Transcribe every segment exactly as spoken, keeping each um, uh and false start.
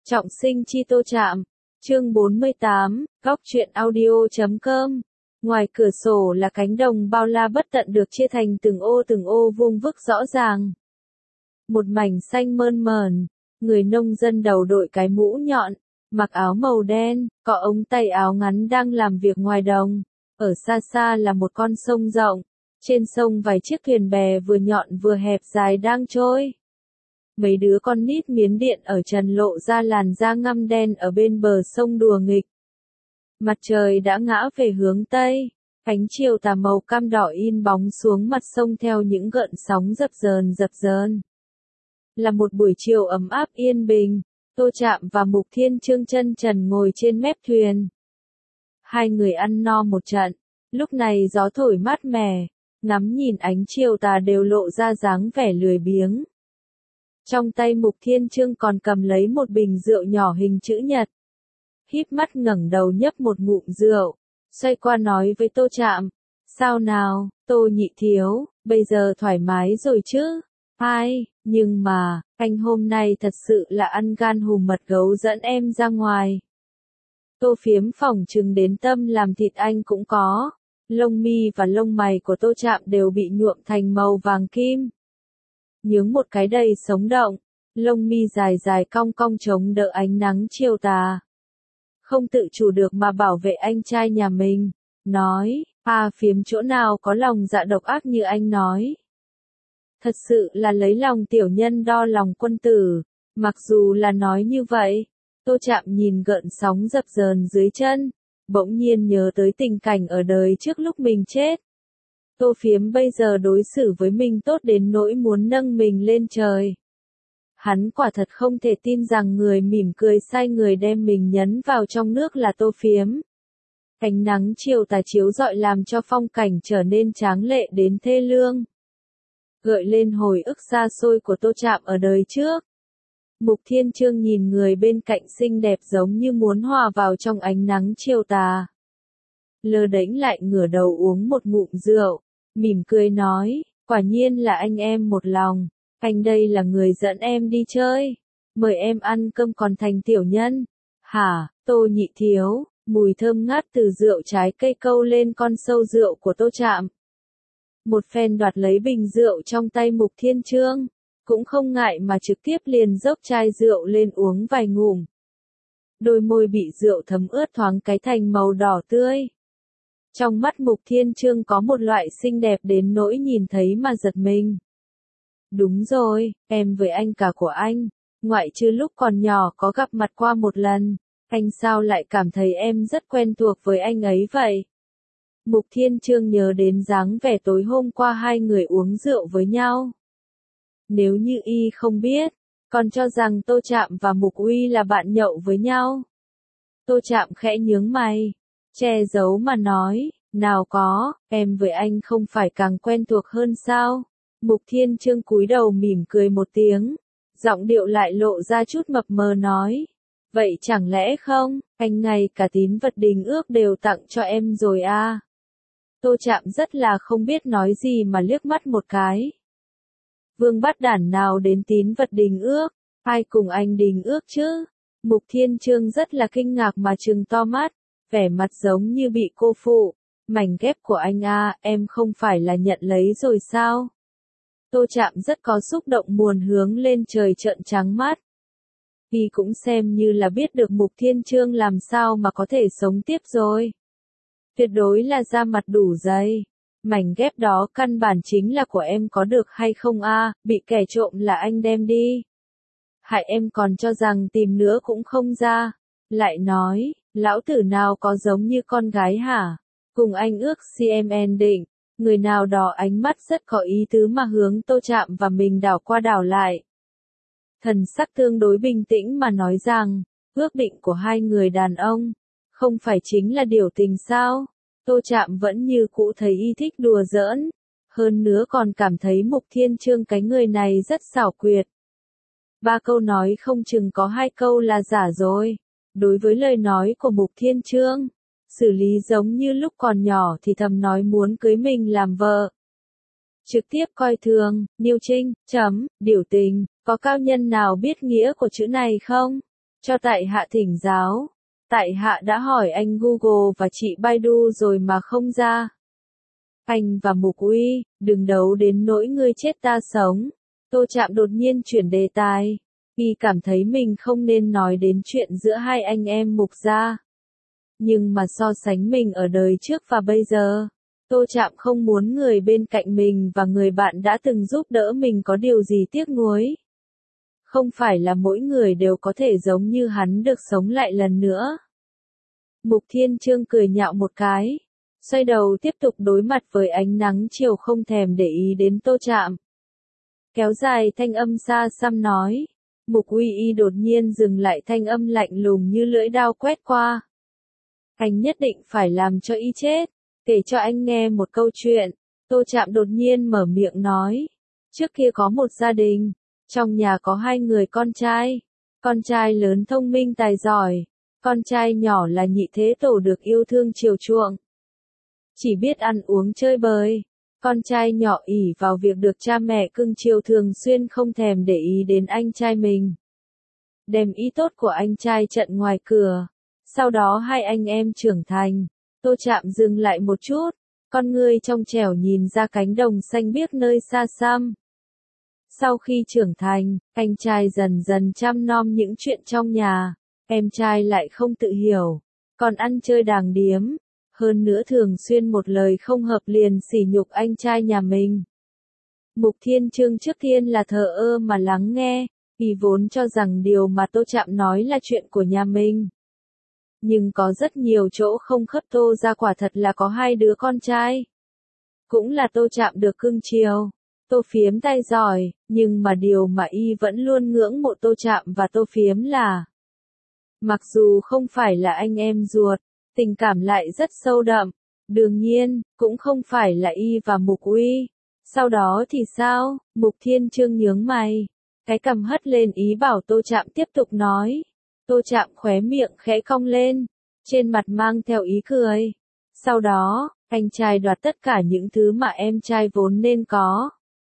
Trọng sinh chi Tô Trạm, chương bốn mươi tám, góc truyện audio chấm com. Ngoài cửa sổ là cánh đồng bao la bất tận được chia thành từng ô từng ô vuông vức rõ ràng. Một mảnh xanh mơn mởn, người nông dân đầu đội cái mũ nhọn, mặc áo màu đen, có ống tay áo ngắn đang làm việc ngoài đồng. Ở xa xa là một con sông rộng, trên sông vài chiếc thuyền bè vừa nhọn vừa hẹp dài đang trôi. Mấy đứa con nít Miến Điện ở trần lộ ra làn da ngăm đen ở bên bờ sông đùa nghịch. Mặt trời đã ngã về hướng Tây, ánh chiều tà màu cam đỏ in bóng xuống mặt sông theo những gợn sóng dập dờn dập dờn. Là một buổi chiều ấm áp yên bình, Tô Trạm và Mục Thiên Chương chân trần ngồi trên mép thuyền. Hai người ăn no một trận, lúc này gió thổi mát mẻ, ngắm nhìn ánh chiều tà đều lộ ra dáng vẻ lười biếng. Trong tay Mục Thiên Chương còn cầm lấy một bình rượu nhỏ hình chữ nhật. Híp mắt ngẩng đầu nhấp một ngụm rượu, xoay qua nói với Tô Trạm, sao nào, Tô nhị thiếu, bây giờ thoải mái rồi chứ? Ai, nhưng mà, anh hôm nay thật sự là ăn gan hùm mật gấu dẫn em ra ngoài. Tô Phiếm phỏng chừng đến tâm làm thịt anh cũng có. Lông mi và lông mày của Tô Trạm đều bị nhuộm thành màu vàng kim. Nhướng một cái đầy sống động, lông mi dài dài cong cong chống đỡ ánh nắng chiều tà. Không tự chủ được mà bảo vệ anh trai nhà mình, nói, à Phiếm chỗ nào có lòng dạ độc ác như anh nói. Thật sự là lấy lòng tiểu nhân đo lòng quân tử, mặc dù là nói như vậy, Tô Trạm nhìn gợn sóng dập dờn dưới chân, bỗng nhiên nhớ tới tình cảnh ở đời trước lúc mình chết. Tô Phiếm bây giờ đối xử với mình tốt đến nỗi muốn nâng mình lên trời. Hắn quả thật không thể tin rằng người mỉm cười sai người đem mình nhấn vào trong nước là Tô Phiếm. Ánh nắng chiều tà chiếu rọi làm cho phong cảnh trở nên tráng lệ đến thê lương. Gợi lên hồi ức xa xôi của Tô Trạm ở đời trước. Mục Thiên Chương nhìn người bên cạnh xinh đẹp giống như muốn hòa vào trong ánh nắng chiều tà. Lơ đễnh lại ngửa đầu uống một ngụm rượu, mỉm cười nói, quả nhiên là anh em một lòng, anh đây là người dẫn em đi chơi, mời em ăn cơm còn thành tiểu nhân. Hả, Tô nhị thiếu, mùi thơm ngát từ rượu trái cây câu lên con sâu rượu của Tô Trạm. Một phen đoạt lấy bình rượu trong tay Mục Thiên Chương, cũng không ngại mà trực tiếp liền dốc chai rượu lên uống vài ngụm. Đôi môi bị rượu thấm ướt thoáng cái thành màu đỏ tươi. Trong mắt Mục Thiên Chương có một loại xinh đẹp đến nỗi nhìn thấy mà giật mình. Đúng rồi, em với anh cả của anh, ngoại trừ lúc còn nhỏ có gặp mặt qua một lần, anh sao lại cảm thấy em rất quen thuộc với anh ấy vậy? Mục Thiên Chương nhớ đến dáng vẻ tối hôm qua hai người uống rượu với nhau. Nếu như y không biết, còn cho rằng Tô Trạm và Mục Uy là bạn nhậu với nhau. Tô Trạm khẽ nhướng mày, che giấu mà nói, nào có, em với anh không phải càng quen thuộc hơn sao? Mục Thiên Chương cúi đầu mỉm cười một tiếng, giọng điệu lại lộ ra chút mập mờ nói, vậy chẳng lẽ không, anh ngay cả tín vật đình ước đều tặng cho em rồi à? Tô Trạm rất là không biết nói gì mà liếc mắt một cái. Vương bắt đản nào đến tín vật đình ước, ai cùng anh đình ước chứ? Mục Thiên Chương rất là kinh ngạc mà trừng to mắt, vẻ mặt giống như bị cô phụ. Mảnh ghép của anh à, em không phải là nhận lấy rồi sao? Tô Trạm rất có xúc động muốn hướng lên trời trợn trắng mắt. Y cũng xem như là biết được Mục Thiên Chương làm sao mà có thể sống tiếp rồi. Tuyệt đối là da mặt đủ dày. Mảnh ghép đó căn bản chính là của em có được hay không a? À, bị kẻ trộm là anh đem đi. Hại em còn cho rằng tìm nữa cũng không ra. Lại nói, lão tử nào có giống như con gái hả? Cùng anh ước xê em en định, người nào đó ánh mắt rất có ý tứ mà hướng Tô Trạm và mình đảo qua đảo lại. Thần sắc tương đối bình tĩnh mà nói rằng, ước định của hai người đàn ông, không phải chính là điều tình sao? Tô Trạm vẫn như cũ thấy y thích đùa giỡn, hơn nữa còn cảm thấy Mục Thiên Chương cái người này rất xảo quyệt. Ba câu nói không chừng có hai câu là giả rồi. Đối với lời nói của Mục Thiên Chương, xử lý giống như lúc còn nhỏ thì thầm nói muốn cưới mình làm vợ. Trực tiếp coi thường, Niêu Trinh, chấm, điều tình, có cao nhân nào biết nghĩa của chữ này không? Cho tại hạ thỉnh giáo. Tại hạ đã hỏi anh Google và chị Baidu rồi mà không ra. Anh và Mục Uy, đừng đấu đến nỗi ngươi chết ta sống. Tô Trạm đột nhiên chuyển đề tài. Y cảm thấy mình không nên nói đến chuyện giữa hai anh em Mục gia. Nhưng mà so sánh mình ở đời trước và bây giờ, Tô Trạm không muốn người bên cạnh mình và người bạn đã từng giúp đỡ mình có điều gì tiếc nuối. Không phải là mỗi người đều có thể giống như hắn được sống lại lần nữa. Mục Thiên Chương cười nhạo một cái, xoay đầu tiếp tục đối mặt với ánh nắng chiều không thèm để ý đến Tô Trạm. Kéo dài thanh âm xa xăm nói, Mục Uy Y đột nhiên dừng lại thanh âm lạnh lùng như lưỡi dao quét qua. Anh nhất định phải làm cho Y chết, kể cho anh nghe một câu chuyện. Tô Trạm đột nhiên mở miệng nói, trước kia có một gia đình, trong nhà có hai người con trai, con trai lớn thông minh tài giỏi, con trai nhỏ là nhị thế tổ được yêu thương chiều chuộng. Chỉ biết ăn uống chơi bời, con trai nhỏ ỷ vào việc được cha mẹ cưng chiều thường xuyên không thèm để ý đến anh trai mình. Đem ý tốt của anh trai chặn ngoài cửa, sau đó hai anh em trưởng thành. Tô Trạm dừng lại một chút, con ngươi trong trẻo nhìn ra cánh đồng xanh biếc nơi xa xăm. Sau khi trưởng thành, anh trai dần dần chăm nom những chuyện trong nhà, em trai lại không tự hiểu, còn ăn chơi đàng điếm, hơn nữa thường xuyên một lời không hợp liền sỉ nhục anh trai nhà mình. Mục Thiên Chương trước tiên là thờ ơ mà lắng nghe, vì vốn cho rằng điều mà Tô Trạm nói là chuyện của nhà mình. Nhưng có rất nhiều chỗ không khớp. Tô ra quả thật là có hai đứa con trai. Cũng là Tô Trạm được cưng chiều. Tô Phiếm tay giỏi, nhưng mà điều mà Y vẫn luôn ngưỡng mộ Tô Trạm và Tô Phiếm là, mặc dù không phải là anh em ruột, tình cảm lại rất sâu đậm. Đương nhiên, cũng không phải là Y và Mục Uy. Sau đó thì sao? Mục Thiên Chương nhướng mày, cái cằm hất lên ý bảo Tô Trạm tiếp tục nói. Tô Trạm khóe miệng khẽ cong lên, trên mặt mang theo ý cười. Sau đó, anh trai đoạt tất cả những thứ mà em trai vốn nên có.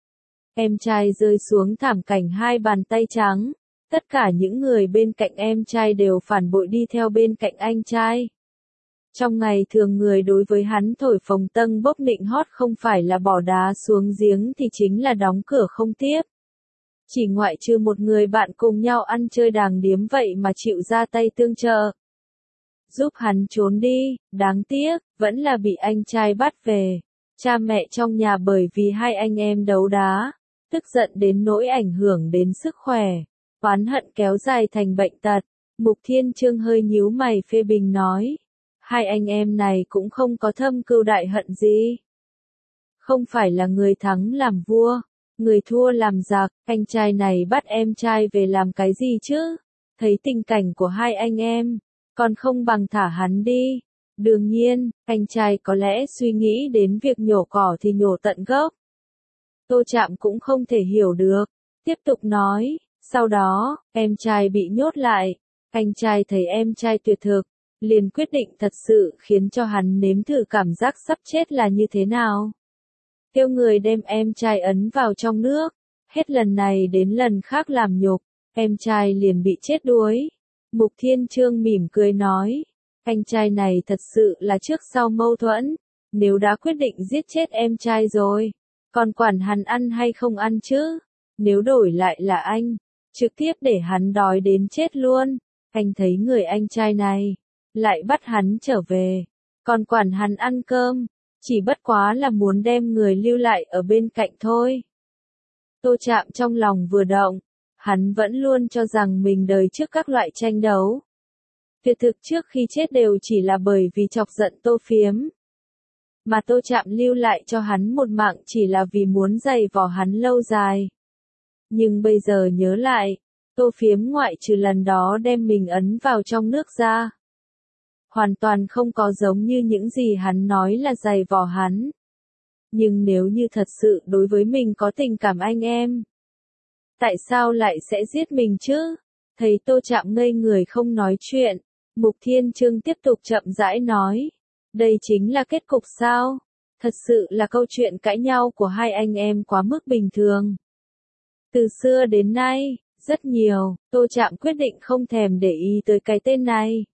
Em trai rơi xuống thảm cảnh hai bàn tay trắng. Tất cả những người bên cạnh em trai đều phản bội đi theo bên cạnh anh trai. Trong ngày thường người đối với hắn thổi phồng tâng bốc nịnh hót không phải là bỏ đá xuống giếng thì chính là đóng cửa không tiếp. Chỉ ngoại trừ một người bạn cùng nhau ăn chơi đàng điếm vậy mà chịu ra tay tương trợ. Giúp hắn trốn đi, đáng tiếc, vẫn là bị anh trai bắt về. Cha mẹ trong nhà bởi vì hai anh em đấu đá, tức giận đến nỗi ảnh hưởng đến sức khỏe. Oán hận kéo dài thành bệnh tật. Mục Thiên Chương hơi nhíu mày phê bình nói. Hai anh em này cũng không có thâm cừu đại hận gì. Không phải là người thắng làm vua, người thua làm giặc. Anh trai này bắt em trai về làm cái gì chứ? Thấy tình cảnh của hai anh em, còn không bằng thả hắn đi. Đương nhiên, anh trai có lẽ suy nghĩ đến việc nhổ cỏ thì nhổ tận gốc. Tô Trạm cũng không thể hiểu được. Tiếp tục nói, sau đó, em trai bị nhốt lại. Anh trai thấy em trai tuyệt thực, liền quyết định thật sự khiến cho hắn nếm thử cảm giác sắp chết là như thế nào. Kêu người đem em trai ấn vào trong nước, hết lần này đến lần khác làm nhục, em trai liền bị chết đuối. Mục Thiên Chương mỉm cười nói, anh trai này thật sự là trước sau mâu thuẫn, nếu đã quyết định giết chết em trai rồi, còn quản hắn ăn hay không ăn chứ? Nếu đổi lại là anh, trực tiếp để hắn đói đến chết luôn. Anh thấy người anh trai này, lại bắt hắn trở về, còn quản hắn ăn cơm, chỉ bất quá là muốn đem người lưu lại ở bên cạnh thôi. Tô Trạm trong lòng vừa động, hắn vẫn luôn cho rằng mình đời trước các loại tranh đấu. Tuyệt thực trước khi chết đều chỉ là bởi vì chọc giận Tô Phiếm. Mà Tô Trạm lưu lại cho hắn một mạng chỉ là vì muốn giày vò hắn lâu dài. Nhưng bây giờ nhớ lại, Tô Phiếm ngoại trừ lần đó đem mình ấn vào trong nước ra, hoàn toàn không có giống như những gì hắn nói là giày vò hắn. Nhưng nếu như thật sự đối với mình có tình cảm anh em, tại sao lại sẽ giết mình chứ? Thấy Tô Trạm ngây người không nói chuyện, Mục Thiên Chương tiếp tục chậm rãi nói. Đây chính là kết cục sao? Thật sự là câu chuyện cãi nhau của hai anh em quá mức bình thường. Từ xưa đến nay, Rất nhiều, Tô Trạm quyết định không thèm để ý tới cái tên này.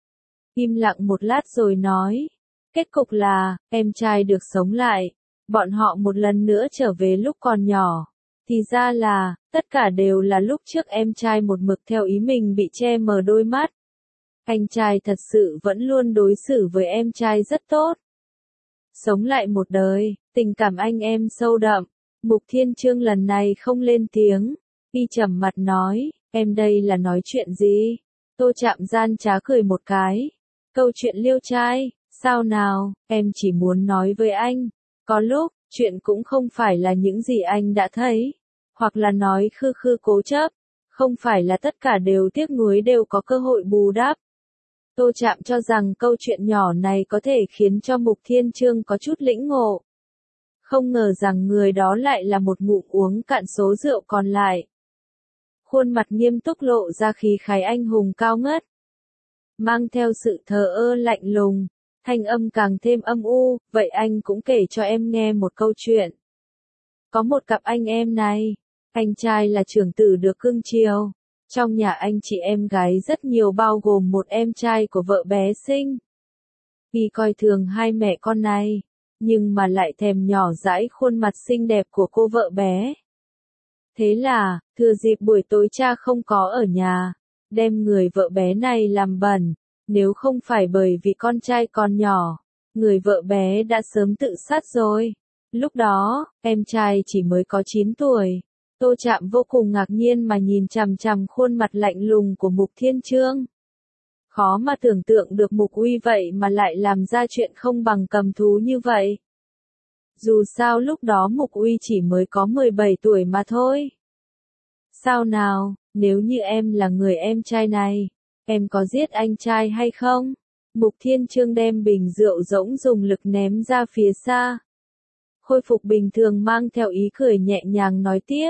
Im lặng một lát rồi nói. Kết cục là, em trai được sống lại. Bọn họ một lần nữa trở về lúc còn nhỏ. Thì ra là, tất cả đều là lúc trước em trai một mực theo ý mình bị che mờ đôi mắt. Anh trai thật sự vẫn luôn đối xử với em trai rất tốt. Sống lại một đời, tình cảm anh em sâu đậm. Mục Thiên Chương lần này không lên tiếng. Y trầm mặt nói, em đây là nói chuyện gì? Tô Trạm gian trá cười một cái. Câu chuyện liêu trai, sao nào, em chỉ muốn nói với anh. Có lúc, chuyện cũng không phải là những gì anh đã thấy. Hoặc là nói khư khư cố chấp. Không phải là tất cả đều tiếc nuối đều có cơ hội bù đắp. Tô Trạm cho rằng câu chuyện nhỏ này có thể khiến cho Mục Thiên Chương có chút lĩnh ngộ. Không ngờ rằng người đó lại là một ngụm uống cạn số rượu còn lại. Khuôn mặt nghiêm túc lộ ra khí khái anh hùng cao ngất. Mang theo sự thờ ơ lạnh lùng, thanh âm càng thêm âm u, vậy anh cũng kể cho em nghe một câu chuyện. Có một cặp anh em này, anh trai là trưởng tử được cưng chiều. Trong nhà anh chị em gái rất nhiều bao gồm một em trai của vợ bé sinh. Vì coi thường hai mẹ con này, nhưng mà lại thèm nhỏ dãi khuôn mặt xinh đẹp của cô vợ bé. Thế là, thừa dịp buổi tối cha không có ở nhà, đem người vợ bé này làm bẩn, nếu không phải bởi vì con trai còn nhỏ, người vợ bé đã sớm tự sát rồi. Lúc đó, em trai chỉ mới có chín tuổi. Tô Trạm vô cùng ngạc nhiên mà nhìn chằm chằm khuôn mặt lạnh lùng của Mục Thiên Chương. Khó mà tưởng tượng được Mục Uy vậy mà lại làm ra chuyện không bằng cầm thú như vậy. Dù sao lúc đó Mục Uy chỉ mới có mười bảy tuổi mà thôi. Sao nào, nếu như em là người em trai này, em có giết anh trai hay không? Mục Thiên Chương đem bình rượu rỗng dùng lực ném ra phía xa. Khôi phục bình thường mang theo ý cười nhẹ nhàng nói tiếp.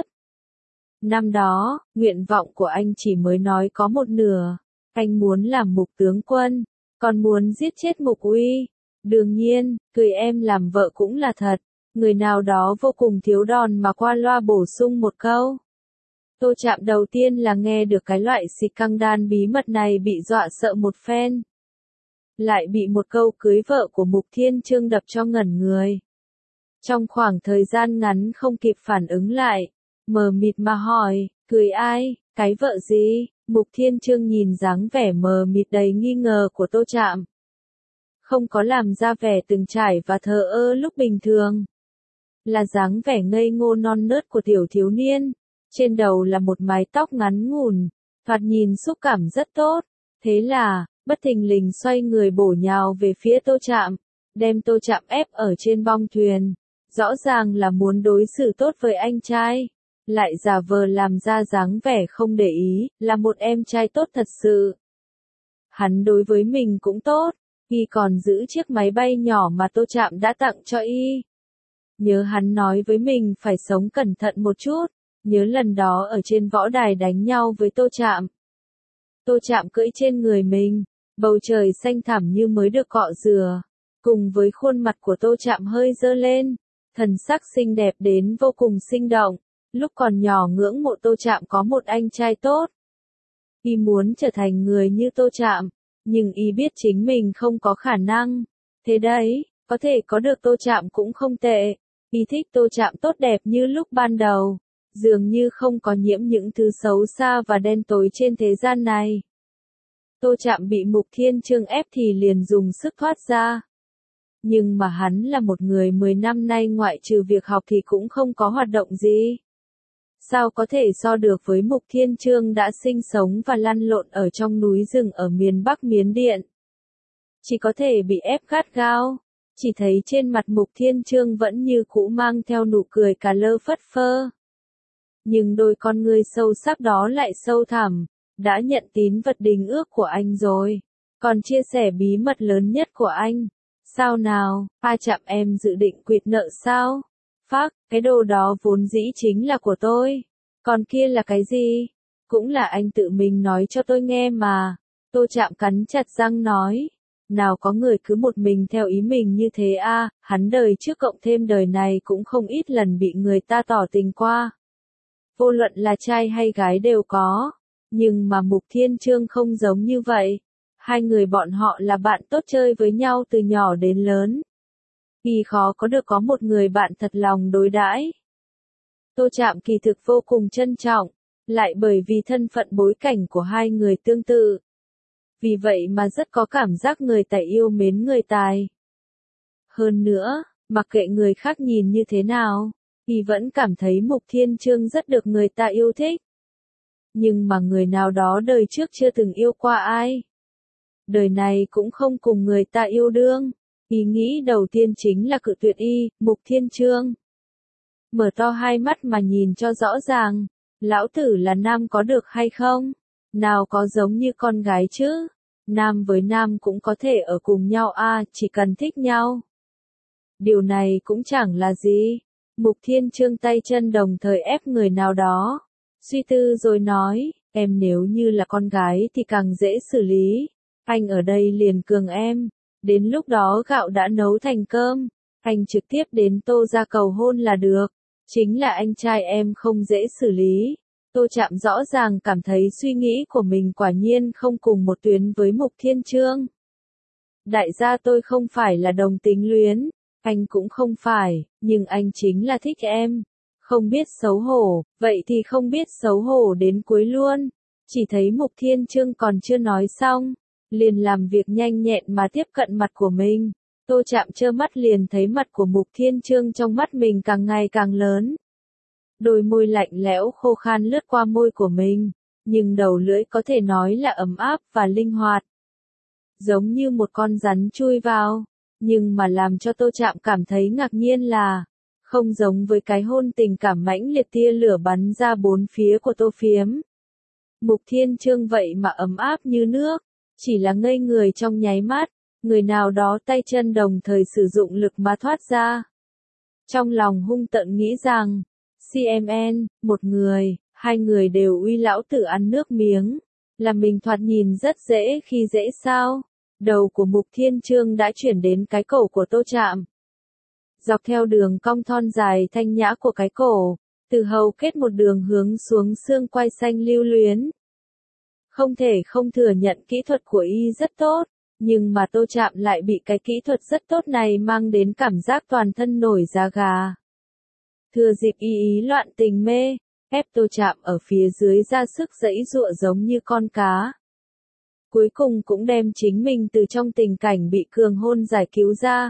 Năm đó, nguyện vọng của anh chỉ mới nói có một nửa. Anh muốn làm Mục tướng quân, còn muốn giết chết Mục Uy. Đương nhiên, cười em làm vợ cũng là thật. Người nào đó vô cùng thiếu đòn mà qua loa bổ sung một câu. Tô Trạm đầu tiên là nghe được cái loại xịt căng đan bí mật này bị dọa sợ một phen. Lại bị một câu cưới vợ của Mục Thiên Chương đập cho ngẩn người. Trong khoảng thời gian ngắn không kịp phản ứng lại, mờ mịt mà hỏi, cười ai, cái vợ gì? Mục Thiên Chương nhìn dáng vẻ mờ mịt đầy nghi ngờ của Tô Trạm. Không có làm ra vẻ từng trải và thờ ơ lúc bình thường. Là dáng vẻ ngây ngô non nớt của tiểu thiếu niên. Trên đầu là một mái tóc ngắn ngủn, thoạt nhìn xúc cảm rất tốt. Thế là, bất thình lình xoay người bổ nhào về phía Tô Trạm, đem Tô Trạm ép ở trên bong thuyền. Rõ ràng là muốn đối xử tốt với anh trai, lại giả vờ làm ra dáng vẻ không để ý, là một em trai tốt thật sự. Hắn đối với mình cũng tốt, y còn giữ chiếc máy bay nhỏ mà Tô Trạm đã tặng cho y. Nhớ hắn nói với mình phải sống cẩn thận một chút, nhớ lần đó ở trên võ đài đánh nhau với Tô Trạm. Tô Trạm cưỡi trên người mình, bầu trời xanh thẳm như mới được cọ rửa, cùng với khuôn mặt của Tô Trạm hơi dơ lên, thần sắc xinh đẹp đến vô cùng sinh động. Lúc còn nhỏ ngưỡng mộ Tô Trạm có một anh trai tốt. Y muốn trở thành người như Tô Trạm, nhưng y biết chính mình không có khả năng. Thế đấy, có thể có được Tô Trạm cũng không tệ. Y thích Tô Trạm tốt đẹp như lúc ban đầu, dường như không có nhiễm những thứ xấu xa và đen tối trên thế gian này. Tô Trạm bị Mục Thiên Chương ép thì liền dùng sức thoát ra. Nhưng mà hắn là một người mười năm nay ngoại trừ việc học thì cũng không có hoạt động gì. Sao có thể so được với Mục Thiên Chương đã sinh sống và lăn lộn ở trong núi rừng ở miền Bắc Miến Điện. Chỉ có thể bị ép gắt gao. Chỉ thấy trên mặt Mục Thiên Chương vẫn như cũ mang theo nụ cười cà lơ phất phơ. Nhưng đôi con ngươi sâu sắc đó lại sâu thẳm, đã nhận tín vật đình ước của anh rồi. Còn chia sẻ bí mật lớn nhất của anh. Sao nào, A Trạm em dự định quyệt nợ sao? Phác, cái đồ đó vốn dĩ chính là của tôi. Còn kia là cái gì? Cũng là anh tự mình nói cho tôi nghe mà. Tô Trạm cắn chặt răng nói. Nào có người cứ một mình theo ý mình như thế a, à, hắn đời trước cộng thêm đời này cũng không ít lần bị người ta tỏ tình qua. vô luận là trai hay gái đều có. Nhưng mà Mục Thiên Trương không giống như vậy. Hai người bọn họ là bạn tốt chơi với nhau từ nhỏ đến lớn. Vì khó có được có một người bạn thật lòng đối đãi. Tô Trạm kỳ thực vô cùng trân trọng, lại bởi vì thân phận bối cảnh của hai người tương tự. Vì vậy mà rất có cảm giác người tài yêu mến người tài. Hơn nữa, mặc kệ người khác nhìn như thế nào, thì vẫn cảm thấy Mục Thiên Trương rất được người ta yêu thích. Nhưng mà người nào đó đời trước chưa từng yêu qua ai. Đời này cũng không cùng người ta yêu đương. Ý nghĩ đầu tiên chính là cự tuyệt y, Mục Thiên Trương. Mở to hai mắt mà nhìn cho rõ ràng. Lão tử là nam có được hay không? Nào có giống như con gái chứ? Nam với nam cũng có thể ở cùng nhau a, chỉ cần thích nhau. Điều này cũng chẳng là gì. Mục Thiên Trương tay chân đồng thời ép người nào đó. Suy tư rồi nói, em nếu như là con gái thì càng dễ xử lý. Anh ở đây liền cường em. Đến lúc đó gạo đã nấu thành cơm. Anh trực tiếp đến Tô ra cầu hôn là được. Chính là anh trai em không dễ xử lý. Tô Trạm rõ ràng cảm thấy suy nghĩ của mình quả nhiên không cùng một tuyến với Mục Thiên Trương. Đại gia tôi không phải là đồng tính luyến. Anh cũng không phải, nhưng anh chính là thích em. Không biết xấu hổ, vậy thì không biết xấu hổ đến cuối luôn. Chỉ thấy Mục Thiên Trương còn chưa nói xong, liền làm việc nhanh nhẹn mà tiếp cận mặt của mình. Tô Trạm trơ mắt liền thấy mặt của Mục Thiên Trương trong mắt mình càng ngày càng lớn. Đôi môi lạnh lẽo khô khan lướt qua môi của mình, nhưng đầu lưỡi có thể nói là ấm áp và linh hoạt. Giống như một con rắn chui vào, nhưng mà làm cho Tô Trạm cảm thấy ngạc nhiên là, không giống với cái hôn tình cảm mãnh liệt tia lửa bắn ra bốn phía của Tô Phiếm. Mục Thiên Trương vậy mà ấm áp như nước, chỉ là ngây người trong nháy mắt, người nào đó tay chân đồng thời sử dụng lực mà thoát ra. Trong lòng hung tợn nghĩ rằng, xê em en, một người, hai người đều uy lão tử ăn nước miếng, là mình thoạt nhìn rất dễ khi dễ sao. Đầu của Mục Thiên Trương đã chuyển đến cái cổ của Tô Trạm. Dọc theo đường cong thon dài thanh nhã của cái cổ, từ hầu kết một đường hướng xuống xương quai xanh lưu luyến. Không thể không thừa nhận kỹ thuật của y rất tốt, nhưng mà Tô Trạm lại bị cái kỹ thuật rất tốt này mang đến cảm giác toàn thân nổi da gà. Thừa dịp y ý loạn tình mê, ép Tô Trạm ở phía dưới ra sức giãy giụa giống như con cá. Cuối cùng cũng đem chính mình từ trong tình cảnh bị cường hôn giải cứu ra.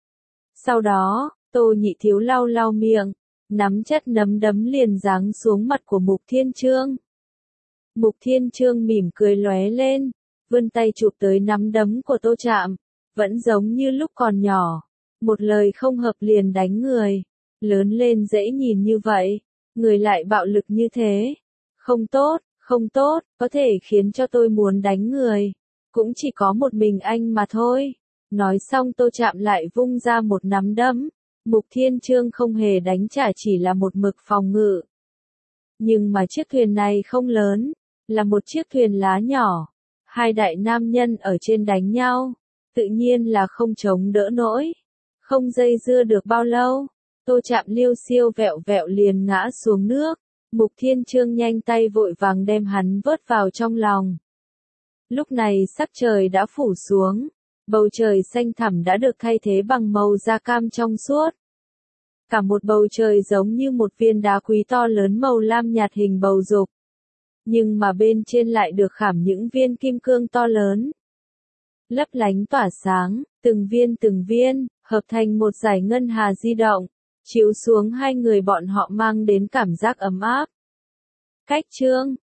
Sau đó, Tô Nhị Thiếu lau lau miệng, nắm chất nấm đấm liền giáng xuống mặt của Mục Thiên Trương. Mục Thiên Trương mỉm cười lóe lên, vươn tay chụp tới nắm đấm của Tô Trạm, vẫn giống như lúc còn nhỏ, một lời không hợp liền đánh người, lớn lên dễ nhìn như vậy, người lại bạo lực như thế, không tốt. Không tốt, có thể khiến cho tôi muốn đánh người. Cũng chỉ có một mình anh mà thôi. Nói xong Tô Trạm lại vung ra một nắm đấm. Mục Thiên Trương không hề đánh trả, chỉ là một mực phòng ngự. Nhưng mà chiếc thuyền này không lớn, là một chiếc thuyền lá nhỏ. Hai đại nam nhân ở trên đánh nhau, tự nhiên là không chống đỡ nổi. Không dây dưa được bao lâu, Tô Trạm liêu xiêu vẹo vẹo liền ngã xuống nước. Mục Thiên Trương nhanh tay vội vàng đem hắn vớt vào trong lòng. Lúc này sắc trời đã phủ xuống, bầu trời xanh thẳm đã được thay thế bằng màu da cam trong suốt. Cả một bầu trời giống như một viên đá quý to lớn màu lam nhạt hình bầu dục. Nhưng mà bên trên lại được khảm những viên kim cương to lớn. Lấp lánh tỏa sáng, từng viên từng viên, hợp thành một dải ngân hà di động. Chiếu xuống hai người bọn họ mang đến cảm giác ấm áp. Cách chương